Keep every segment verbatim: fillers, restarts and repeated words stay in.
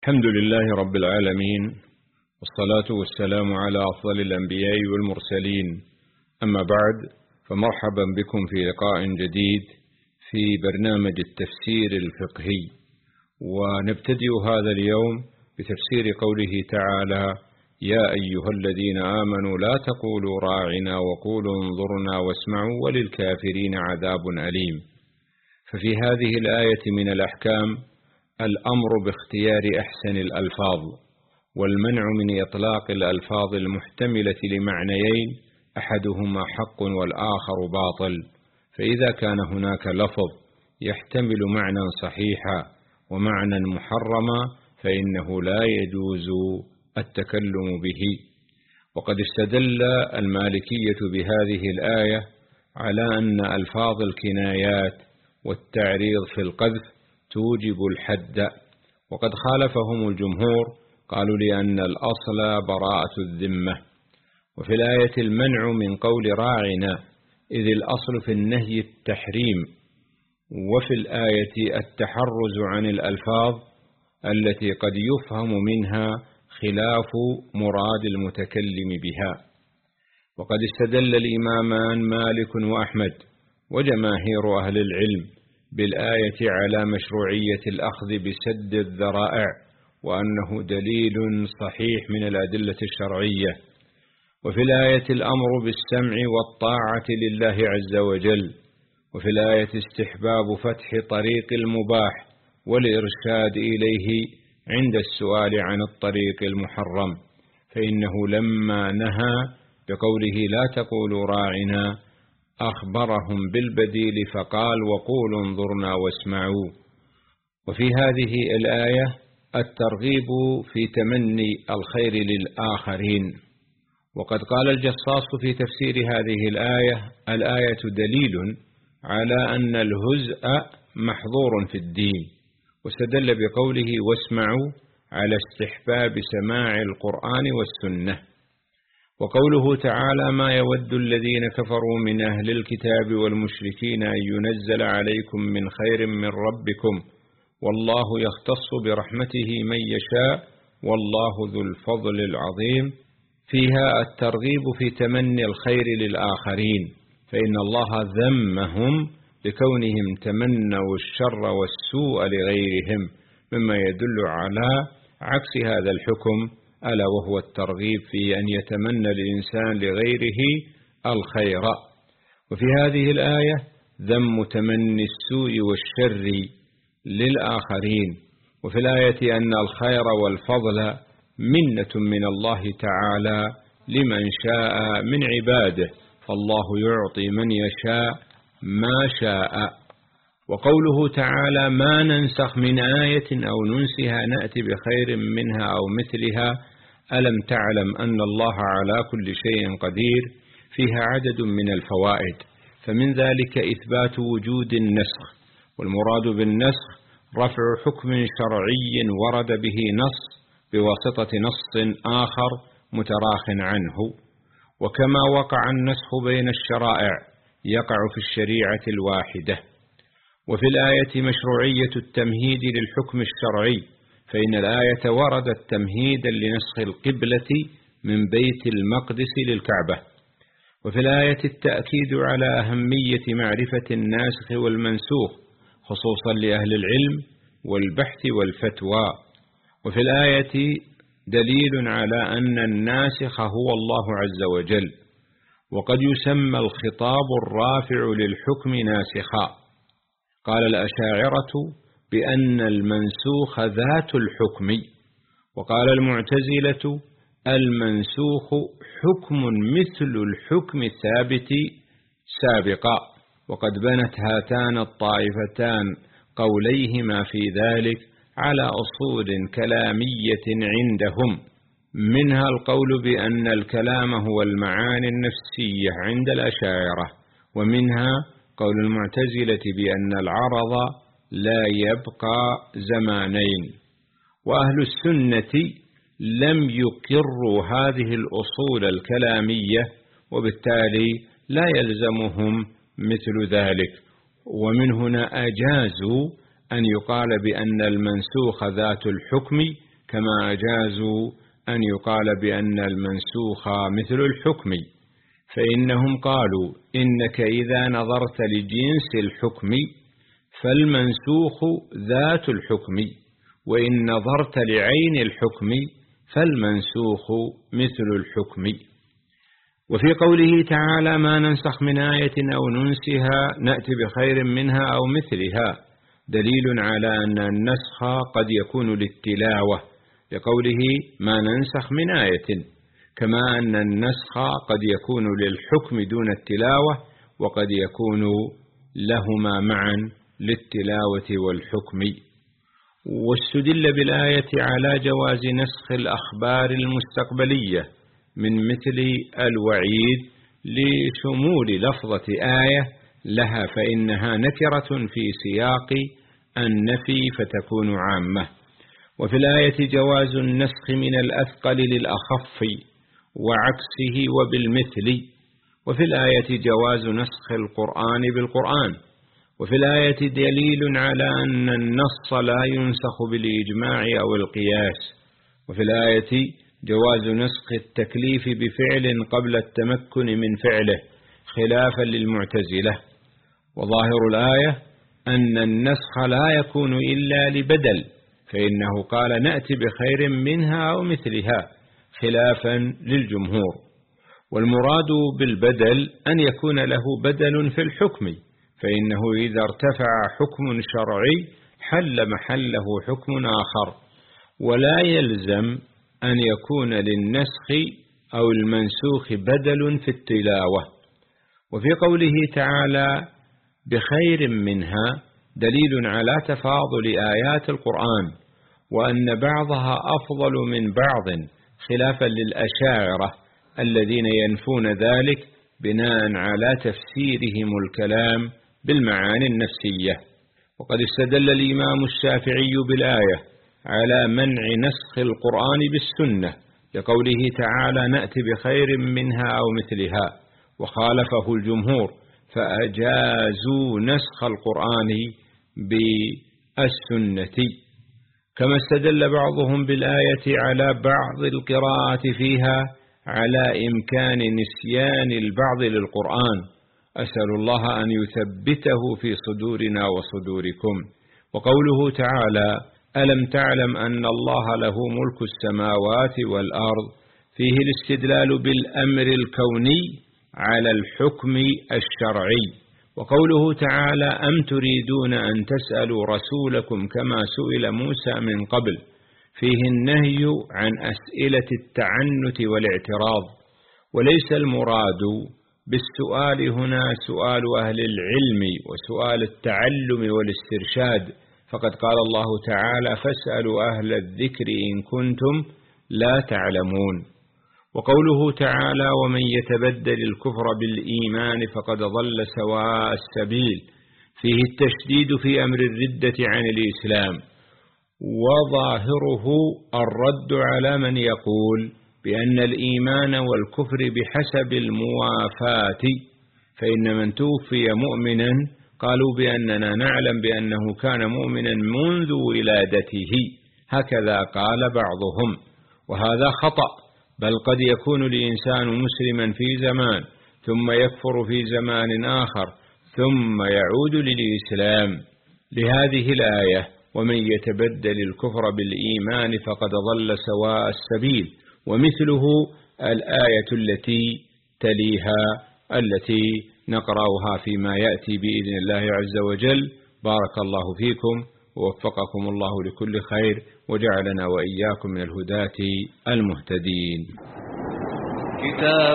الحمد لله رب العالمين، والصلاة والسلام على أفضل الأنبياء والمرسلين. أما بعد، فمرحبا بكم في لقاء جديد في برنامج التفسير الفقهي. ونبتدئ هذا اليوم بتفسير قوله تعالى: يا أيها الذين آمنوا لا تقولوا راعنا وقولوا انظرنا واسمعوا وللكافرين عذاب أليم. ففي هذه الآية من الأحكام الأمر باختيار أحسن الألفاظ، والمنع من إطلاق الألفاظ المحتملة لمعنيين أحدهما حق والآخر باطل. فإذا كان هناك لفظ يحتمل معنى صحيحا ومعنى محرما فإنه لا يجوز التكلم به. وقد استدل المالكية بهذه الآية على أن ألفاظ الكنايات والتعريض في القذف توجب الحد، وقد خالفهم الجمهور، قالوا لأن الأصل براءة الذمة. وفي الآية المنع من قول راعنا، إذ الأصل في النهي التحريم، وفي الآية التحرز عن الألفاظ التي قد يفهم منها خلاف مراد المتكلم بها. وقد استدل الإمامان مالك وأحمد وجماهير أهل العلم بالآية على مشروعية الأخذ بسد الذرائع، وأنه دليل صحيح من الأدلة الشرعية. وفي الآية الأمر بالسمع والطاعة لله عز وجل. وفي الآية استحباب فتح طريق المباح والإرشاد إليه عند السؤال عن الطريق المحرم، فإنه لما نهى بقوله لا تقولوا راعنا أخبرهم بالبديل فقال وقولوا انظرنا واسمعوا. وفي هذه الآية الترغيب في تمني الخير للآخرين. وقد قال الجصاص في تفسير هذه الآية: الآية دليل على أن الهزء محظور في الدين. واستدل بقوله واسمعوا على استحباب سماع القرآن والسنة. وقوله تعالى: ما يود الذين كفروا من أهل الكتاب والمشركين أن ينزل عليكم من خير من ربكم والله يختص برحمته من يشاء والله ذو الفضل العظيم. فيها الترغيب في تمني الخير للآخرين، فإن الله ذمهم لكونهم تمنوا الشر والسوء لغيرهم، مما يدل على عكس هذا الحكم، ألا وهو الترغيب في أن يتمنى الإنسان لغيره الخير. وفي هذه الآية ذم تمني السوء والشر للآخرين. وفي الآية أن الخير والفضل منة من الله تعالى لمن شاء من عباده، فالله يعطي من يشاء ما شاء. وقوله تعالى: ما ننسخ من آية أو ننسها نأتي بخير منها أو مثلها ألم تعلم أن الله على كل شيء قدير، فيها عدد من الفوائد. فمن ذلك إثبات وجود النسخ، والمراد بالنسخ رفع حكم شرعي ورد به نص بواسطة نص آخر متراخ عنه. وكما وقع النسخ بين الشرائع يقع في الشريعة الواحدة. وفي الآية مشروعية التمهيد للحكم الشرعي، فإن الآية وردت تمهيدا لنسخ القبلة من بيت المقدس للكعبة. وفي الآية التأكيد على أهمية معرفة الناسخ والمنسوخ خصوصا لأهل العلم والبحث والفتوى. وفي الآية دليل على أن الناسخ هو الله عز وجل. وقد يسمى الخطاب الرافع للحكم ناسخا. قال الأشاعرة بأن المنسوخ ذات الحكم، وقال المعتزلة المنسوخ حكم مثل الحكم الثابت سابقا. وقد بنت هاتان الطائفتان قوليهما في ذلك على أصول كلامية عندهم، منها القول بأن الكلام هو المعاني النفسية عند الأشاعرة، ومنها قول المعتزلة بأن العرض لا يبقى زمانين. وأهل السنة لم يقروا هذه الأصول الكلامية، وبالتالي لا يلزمهم مثل ذلك. ومن هنا أجازوا أن يقال بأن المنسوخ ذات الحكم كما أجازوا أن يقال بأن المنسوخ مثل الحكم، فإنهم قالوا إنك إذا نظرت لجنس الحكم فالمنسوخ ذات الحكم، وإن نظرت لعين الحكم فالمنسوخ مثل الحكم. وفي قوله تعالى ما ننسخ من آية أو ننسها نأتي بخير منها أو مثلها دليل على أن النسخ قد يكون للتلاوة لقوله ما ننسخ من آية، كما أن النسخ قد يكون للحكم دون التلاوة، وقد يكون لهما معا للتلاوة والحكم. واستدل بالآية على جواز نسخ الأخبار المستقبلية من مثل الوعيد لشمول لفظة آية لها، فإنها نكرة في سياق النفي فتكون عامة. وفي الآية جواز النسخ من الأثقل للأخف وعكسه وبالمثل. وفي الآية جواز نسخ القرآن بالقرآن. وفي الآية دليل على أن النص لا ينسخ بالإجماع أو القياس. وفي الآية جواز نسخ التكليف بفعل قبل التمكن من فعله خلافا للمعتزلة. وظاهر الآية أن النسخ لا يكون إلا لبدل، فإنه قال نأتي بخير منها أو مثلها خلافا للجمهور. والمراد بالبدل أن يكون له بدل في الحكم، فإنه إذا ارتفع حكم شرعي حل محله حكم آخر، ولا يلزم أن يكون للنسخ أو المنسوخ بدل في التلاوة. وفي قوله تعالى بخير منها دليل على تفاضل آيات القرآن، وأن بعضها أفضل من بعض خلافا للأشاعرة الذين ينفون ذلك بناء على تفسيرهم الكلام بالمعاني النفسية. وقد استدل الإمام الشافعي بالآية على منع نسخ القرآن بالسنة لقوله تعالى نأتي بخير منها أو مثلها، وخالفه الجمهور فأجازوا نسخ القرآن بالسنة. كما استدل بعضهم بالآية على بعض القراءة فيها على إمكان نسيان البعض للقرآن. أسأل الله أن يثبته في صدورنا وصدوركم. وقوله تعالى ألم تعلم أن الله له ملك السماوات والأرض فيه الاستدلال بالأمر الكوني على الحكم الشرعي. وقوله تعالى أم تريدون أن تسألوا رسولكم كما سئل موسى من قبل فيه النهي عن أسئلة التعنت والاعتراض، وليس المراد بالسؤال هنا سؤال أهل العلم وسؤال التعلم والاسترشاد، فقد قال الله تعالى فاسألوا أهل الذكر إن كنتم لا تعلمون. وقوله تعالى ومن يتبدل الكفر بالإيمان فقد ضل سواء السبيل فيه التشديد في أمر الردة عن الإسلام، وظاهره الرد على من يقول بأن الإيمان والكفر بحسب الموافاة، فإن من توفي مؤمنا قالوا بأننا نعلم بأنه كان مؤمنا منذ ولادته، هكذا قال بعضهم، وهذا خطأ، بل قد يكون الإنسان مسلما في زمان ثم يكفر في زمان آخر ثم يعود للإسلام. لهذه الآية ومن يتبدل الكفر بالإيمان فقد ضل سواء السبيل، ومثله الآية التي تليها التي نقرأها فيما يأتي بإذن الله عز وجل. بارك الله فيكم ووفقكم الله لكل خير وجعلنا وإياكم من الهداة المهتدين. كتاب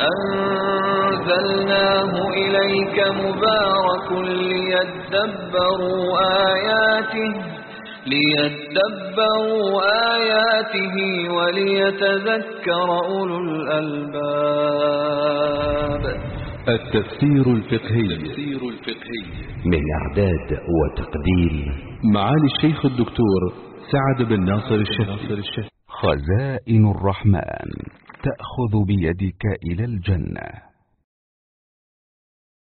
أنزلناه إليك مبارك ليدبروا آياته ليدبروا آياته وليتذكر أولو الألباب. التفسير الفقهي من إعداد وتقديم معالي الشيخ الدكتور سعد بن ناصر الشهري. خزائن الرحمن تأخذ بيدك إلى الجنة.